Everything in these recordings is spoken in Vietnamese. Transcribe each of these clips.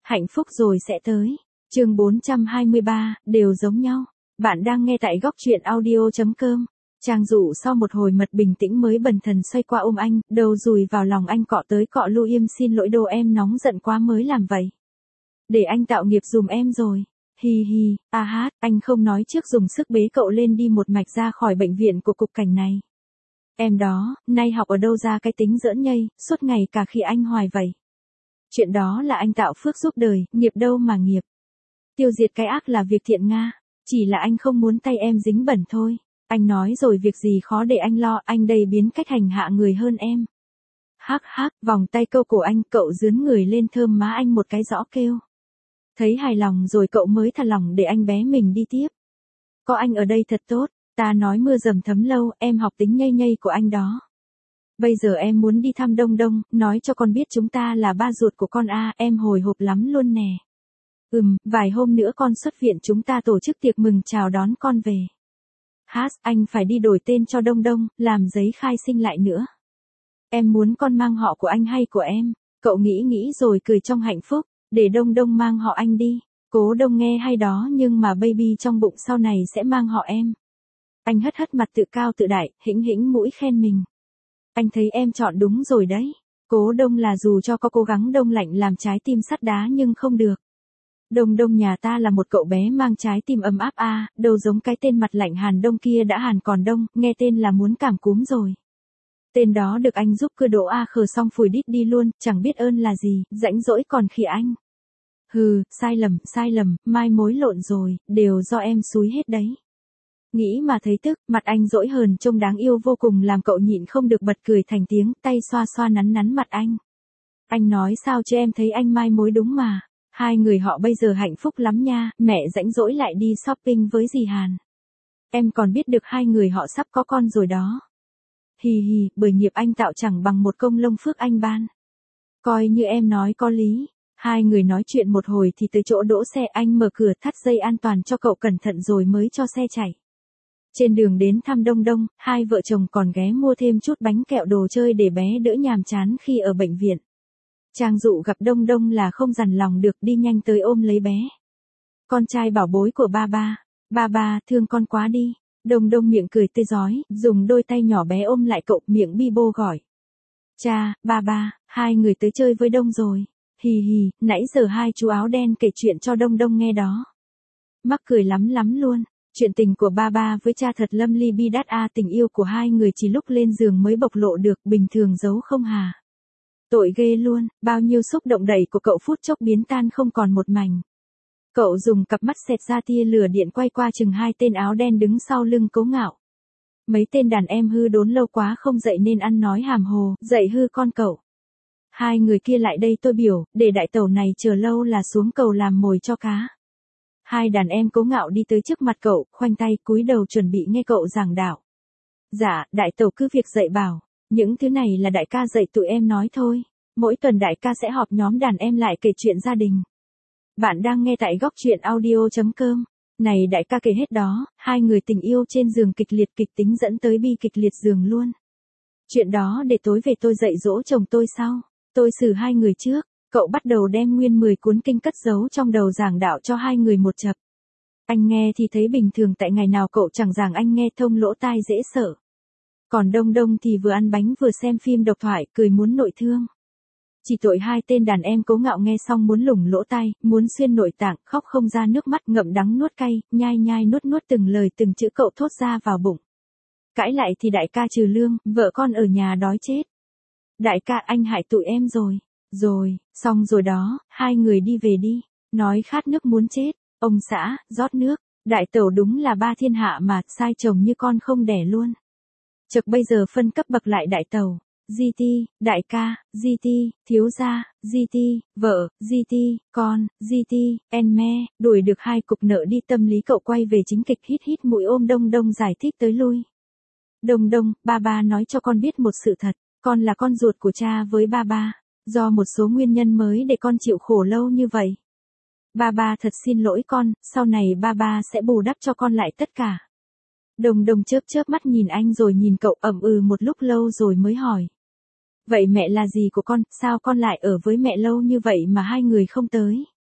Hạnh phúc rồi sẽ tới. Chương 423, đều giống nhau. Bạn đang nghe tại góc truyện audio.com. Trang Dụ sau một hồi mật bình tĩnh mới bần thần xoay qua ôm anh, đầu dùi vào lòng anh cọ tới cọ lui. Xin lỗi đồ, em nóng giận quá mới làm vậy. Để anh tạo nghiệp dùm em rồi. Hi hi, a hát, anh không nói trước dùng sức bế cậu lên đi một mạch ra khỏi bệnh viện của cục cảnh này. Em đó, nay học ở đâu ra cái tính giỡn nhây, suốt ngày cả khi anh hoài vậy. Chuyện đó là anh tạo phước giúp đời, nghiệp đâu mà nghiệp. Tiêu diệt cái ác là việc thiện Nga, chỉ là anh không muốn tay em dính bẩn thôi. Anh nói rồi việc gì khó để anh lo, anh đây biến cách hành hạ người hơn em. Hắc hắc, vòng tay câu cổ anh, cậu dướn người lên thơm má anh một cái rõ kêu. Thấy hài lòng rồi cậu mới thả lỏng để anh bé mình đi tiếp. Có anh ở đây thật tốt, ta nói mưa dầm thấm lâu, em học tính nhây nhây của anh đó. Bây giờ em muốn đi thăm Đông Đông, nói cho con biết chúng ta là ba ruột của con a, em hồi hộp lắm luôn nè. Vài hôm nữa con xuất viện chúng ta tổ chức tiệc mừng chào đón con về. Anh phải đi đổi tên cho Đông Đông, làm giấy khai sinh lại nữa. Em muốn con mang họ của anh hay của em? Cậu nghĩ rồi cười trong hạnh phúc, để Đông Đông mang họ anh đi. Cố Đông nghe hay đó, nhưng mà baby trong bụng sau này sẽ mang họ em. Anh hất mặt tự cao tự đại, hĩnh mũi khen mình. Anh thấy em chọn đúng rồi đấy. Cố Đông là dù cho có cố gắng đông lạnh làm trái tim sắt đá nhưng không được. Đông Đông nhà ta là một cậu bé mang trái tim ấm áp a, đâu giống cái tên mặt lạnh Hàn Đông kia đã hàn còn đông, nghe tên là muốn cảm cúm rồi. Tên đó được anh giúp cưa đỗ a khờ xong phủi đít đi luôn, chẳng biết ơn là gì, rãnh rỗi còn khỉ anh. Sai lầm, mai mối lộn rồi, đều do em xúi hết đấy. Nghĩ mà thấy tức, mặt anh dỗi hờn trông đáng yêu vô cùng làm cậu nhịn không được bật cười thành tiếng, tay xoa nắn mặt anh. Anh nói sao chứ em thấy anh mai mối đúng mà. Hai người họ bây giờ hạnh phúc lắm nha, mẹ rãnh rỗi lại đi shopping với dì Hàn. Em còn biết được hai người họ sắp có con rồi đó. Hi hi, bởi nghiệp anh tạo chẳng bằng một công lông phước anh ban. Coi như em nói có lý. Hai người nói chuyện một hồi thì tới chỗ đỗ xe, anh mở cửa thắt dây an toàn cho cậu cẩn thận rồi mới cho xe chạy. Trên đường đến thăm Đông Đông, hai vợ chồng còn ghé mua thêm chút bánh kẹo đồ chơi để bé đỡ nhàm chán khi ở bệnh viện. Trang Dụ gặp Đông Đông là không dằn lòng được, đi nhanh tới ôm lấy bé. Con trai bảo bối của ba ba, thương con quá đi. Đông Đông miệng cười tươi rói, dùng đôi tay nhỏ bé ôm lại cậu, miệng bi bô gọi. Cha, ba, hai người tới chơi với Đông rồi. Hi hi, nãy giờ hai chú áo đen kể chuyện cho Đông Đông nghe đó. Mắc cười lắm luôn. Chuyện tình của ba với cha thật lâm ly bi đát a, tình yêu của hai người chỉ lúc lên giường mới bộc lộ được, bình thường giấu không hà. Tội ghê luôn, bao nhiêu xúc động đầy của cậu phút chốc biến tan không còn một mảnh. Cậu dùng cặp mắt xẹt ra tia lửa điện quay qua chừng hai tên áo đen đứng sau lưng Cố Ngạo. Mấy tên đàn em hư đốn lâu quá không dậy nên ăn nói hàm hồ, dậy hư con cậu. Hai người kia lại đây tôi biểu, để đại tẩu này chờ lâu là xuống cầu làm mồi cho cá. Hai đàn em Cố Ngạo đi tới trước mặt cậu, khoanh tay cúi đầu chuẩn bị nghe cậu giảng đạo. Dạ, đại tẩu cứ việc dạy bảo. Những thứ này là đại ca dạy tụi em nói thôi. Mỗi tuần đại ca sẽ họp nhóm đàn em lại kể chuyện gia đình. Bạn đang nghe tại góc truyện audio.com. Này đại ca kể hết đó, hai người tình yêu trên giường kịch liệt kịch tính dẫn tới bi kịch liệt giường luôn. Chuyện đó để tối về tôi dạy dỗ chồng tôi sau. Tôi xử hai người trước. Cậu bắt đầu đem nguyên 10 cuốn kinh cất giấu trong đầu giảng đạo cho hai người một chập. Anh nghe thì thấy bình thường, tại ngày nào cậu chẳng giảng anh nghe thông lỗ tai dễ sợ. Còn Đông Đông thì vừa ăn bánh vừa xem phim độc thoại, cười muốn nội thương. Chỉ tội hai tên đàn em Cố Ngạo nghe xong muốn lủng lỗ tai, muốn xuyên nội tạng, khóc không ra nước mắt, ngậm đắng nuốt cay, nhai nuốt từng lời từng chữ cậu thốt ra vào bụng. Cãi lại thì đại ca trừ lương, vợ con ở nhà đói chết. Đại ca anh hại tụi em rồi. Xong rồi đó, hai người đi về đi. Nói khát nước muốn chết. Ông xã, rót nước. Đại tẩu đúng là ba thiên hạ mà, sai chồng như con không đẻ luôn. Chợt bây giờ phân cấp bậc lại đại tẩu. GT, đại ca, GT, thiếu gia, GT, vợ, GT, con, GT, me, đuổi được hai cục nợ đi. Tâm lý cậu quay về chính kịch, hít mũi ôm Đông Đông giải thích tới lui. Đông Đông, ba nói cho con biết một sự thật, con là con ruột của cha với ba. Do một số nguyên nhân mới để con chịu khổ lâu như vậy. Ba thật xin lỗi con, sau này ba sẽ bù đắp cho con lại tất cả. Đông Đông chớp mắt nhìn anh rồi nhìn cậu, một lúc lâu rồi mới hỏi. Vậy mẹ là gì của con, sao con lại ở với mẹ lâu như vậy mà hai người không tới?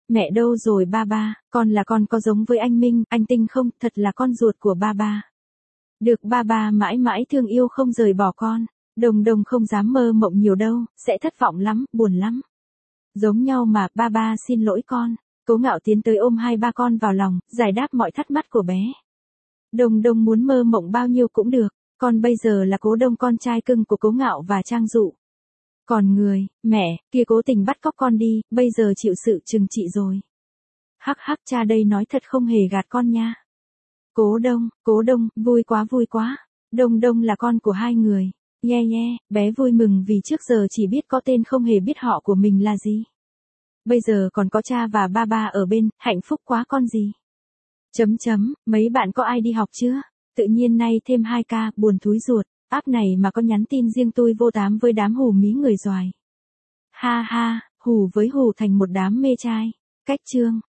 Mẹ đâu rồi ba ba, con là con có giống với anh Minh, anh Tinh không, thật là con ruột của ba ba. Được ba ba mãi mãi thương yêu không rời bỏ con. Đồng Đồng không dám mơ mộng nhiều đâu, sẽ thất vọng lắm, buồn lắm. Giống nhau mà, ba ba xin lỗi con. Cố Ngạo tiến tới ôm hai ba con vào lòng, giải đáp mọi thắc mắc của bé. Đồng Đồng muốn mơ mộng bao nhiêu cũng được, con bây giờ là Cố Đông con trai cưng của Cố Ngạo và Trang Dụ. Còn người, mẹ, kia cố tình bắt cóc con đi, bây giờ chịu sự trừng trị rồi. Hắc hắc, cha đây nói thật không hề gạt con nha. Cố Đông, vui quá. Đông Đông là con của hai người. Nhe, bé vui mừng vì trước giờ chỉ biết có tên không hề biết họ của mình là gì. Bây giờ còn có cha và ba ba ở bên, hạnh phúc quá con gì. Mấy bạn có ai đi học chưa? Tự nhiên nay thêm 2K, buồn thúi ruột, app này mà có nhắn tin riêng tôi vô tám với đám hù mí người doài. Ha ha, hù với hù thành một đám mê trai. Cách chương.